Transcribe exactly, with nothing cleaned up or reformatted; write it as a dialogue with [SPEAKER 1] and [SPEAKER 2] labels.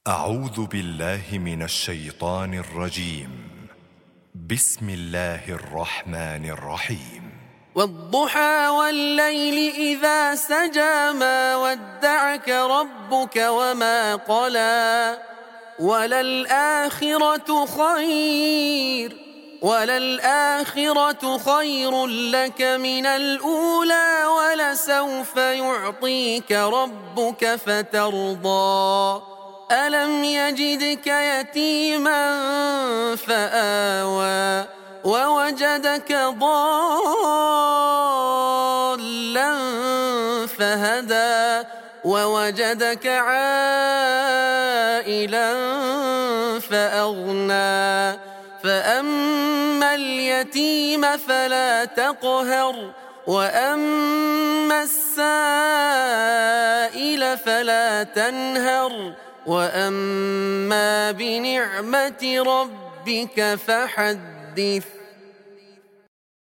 [SPEAKER 1] أعوذ بالله من الشيطان الرجيم. بسم الله الرحمن الرحيم.
[SPEAKER 2] والضحى والليل إذا سجى ما ودعك ربك وما قلى وللآخرة خير وللآخرة خير لك من الأولى ولسوف يعطيك ربك فترضى ألم يجدك يتيما فآوى ووجدك ضالا فهدى ووجدك عائلا فأغنى فأما اليتيم فلا تقهر وأما السائل فلا تنهر وأما بنعمة ربك فحدث.